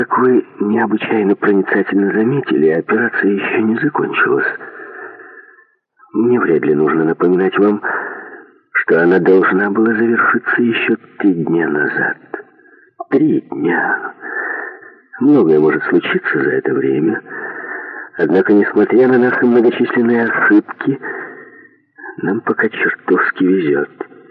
Как вы необычайно проницательно заметили, операция еще не закончилась. Мне вряд ли нужно напоминать вам, что она должна была завершиться еще 3 дня назад. 3 дня. Многое может случиться за это время. Однако, несмотря на наши многочисленные ошибки, нам пока чертовски везет.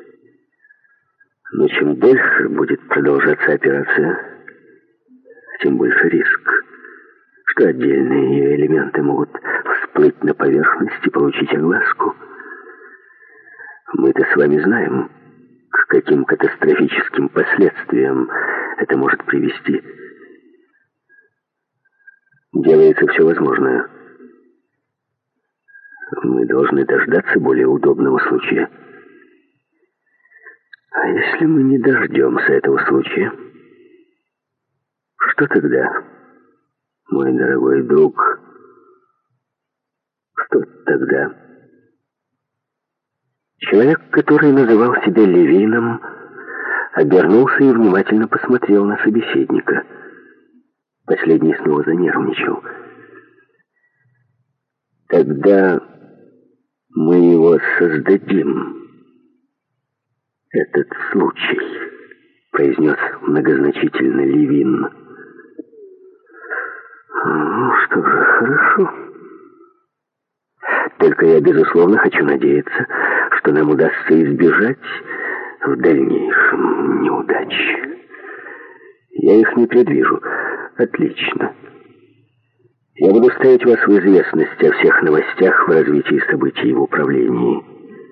Но чем дольше будет продолжаться операция, тем больше риск, что отдельные ее элементы могут всплыть на поверхность и получить огласку. Мы-то с вами знаем, к каким катастрофическим последствиям это может привести. Делается все возможное. Мы должны дождаться более удобного случая. А если мы не дождемся этого случая, что тогда, мой дорогой друг? Что тогда? Человек, который называл себя Левином, обернулся и внимательно посмотрел на собеседника. Последний снова занервничал. Тогда мы его создадим. Этот случай, произнес многозначительно Левин. Ну что же, хорошо. Только я, безусловно, хочу надеяться, что нам удастся избежать в дальнейшем неудач. Я их не предвижу. Отлично. Я буду ставить вас в известность о всех новостях в развитии событий в управлении.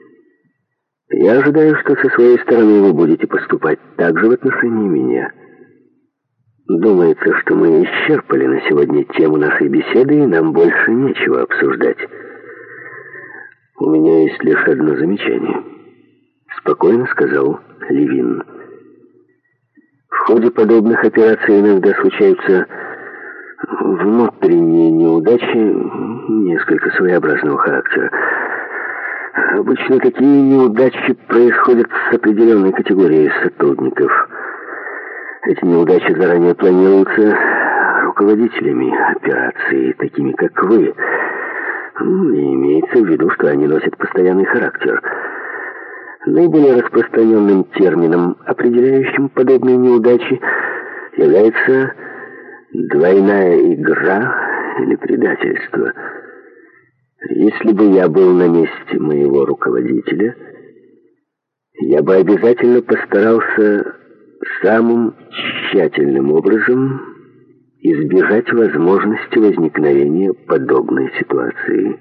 Я ожидаю, что со своей стороны вы будете поступать так же в отношении меня. Думается, что мы исчерпали на сегодня тему нашей беседы, и нам больше нечего обсуждать. У меня есть лишь одно замечание, спокойно сказал Левин. В ходе подобных операций иногда случаются внутренние неудачи несколько своеобразного характера. Обычно такие неудачи происходят с определенной категорией сотрудников. Эти неудачи заранее планируются руководителями операции, такими как вы. И имеется в виду, что они носят постоянный характер. Наиболее распространенным термином, определяющим подобные неудачи, является двойная игра или предательство. Если бы я был на месте моего руководителя, я бы обязательно постарался самым тщательным образом избежать возможности возникновения подобной ситуации.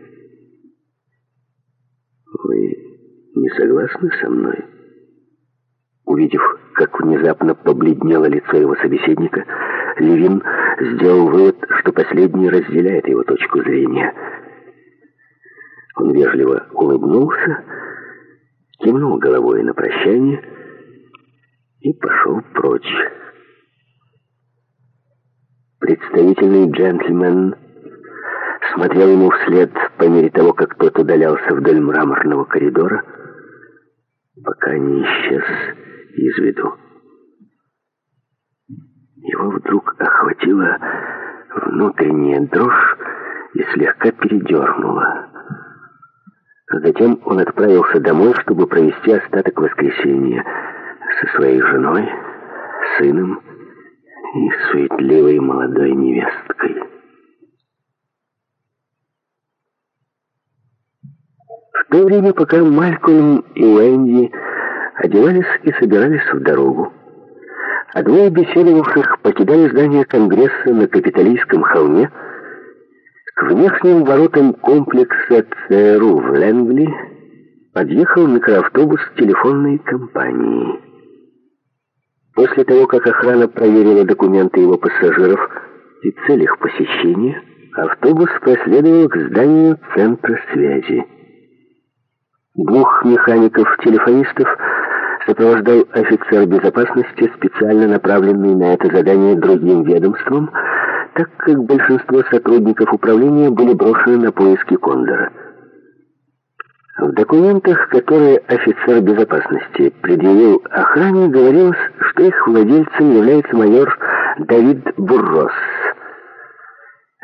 Вы не согласны со мной? Увидев, как внезапно побледнело лицо его собеседника, Левин сделал вывод, что последний разделяет его точку зрения. Он вежливо улыбнулся, кивнул головой на прощание и пошел прочь. Представительный джентльмен смотрел ему вслед по мере того, как тот удалялся вдоль мраморного коридора, пока не исчез из виду. Его вдруг охватила внутренняя дрожь и слегка передернула. Затем он отправился домой, чтобы провести остаток воскресенья со своей женой, сыном и суетливой молодой невесткой. В то время, пока Малькольм и Уэнди одевались и собирались в дорогу, а двое беседовавших покидали здание Конгресса на Капитолийском холме, к внешним воротам комплекса ЦРУ в Лэнгли подъехал микроавтобус телефонной компании. После того, как охрана проверила документы его пассажиров и цель их посещения, автобус проследовал к зданию центра связи. 2 механиков-телефонистов сопровождал офицер безопасности, специально направленный на это задание другим ведомством, так как большинство сотрудников управления были брошены на поиски Кондора. В документах, которые офицер безопасности предъявил охране, говорилось, что их владельцем является майор Давид Буррос.